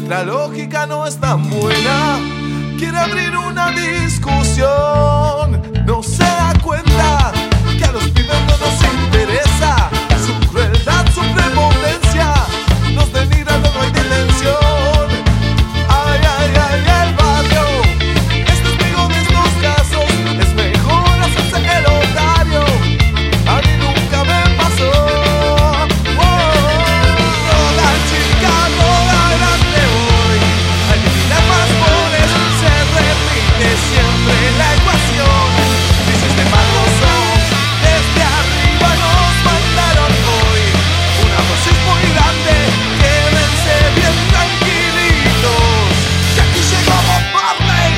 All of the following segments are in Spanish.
nuestra lógica no es tan buena. Quiere abrir una discusión, no se da cuenta que a los pibes no nos interesa su crueldad, su prepotencia, nos denigran, no hay dimensión. Ay, ay, ay, el barrio es testigo de estos casos, es mejor hacerse el otario. A mí nunca me pasó. Roda chica, roda grande hoy, hay que tirar más por eso, se repite siempre la ecuación. Dices de mago son, desde arriba nos mandaron hoy una dosis muy grande, quédense bien tranquilitos, que aquí llegó Bob Marley.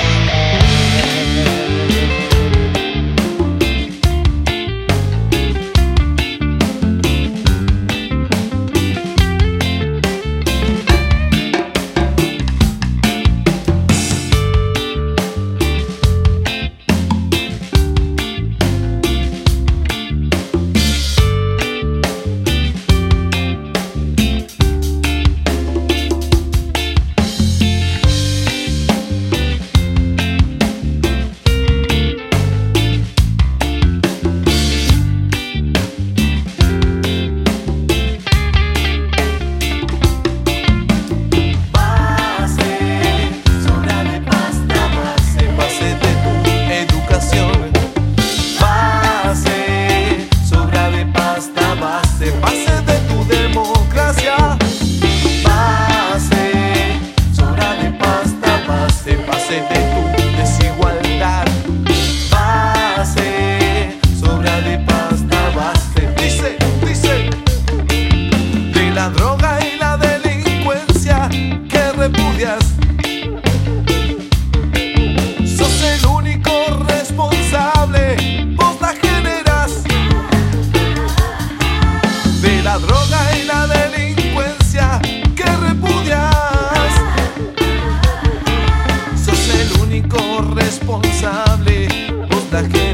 Sos el único responsable, vos la generás. De la droga y la delincuencia que repudias, sos el único responsable, vos la generás.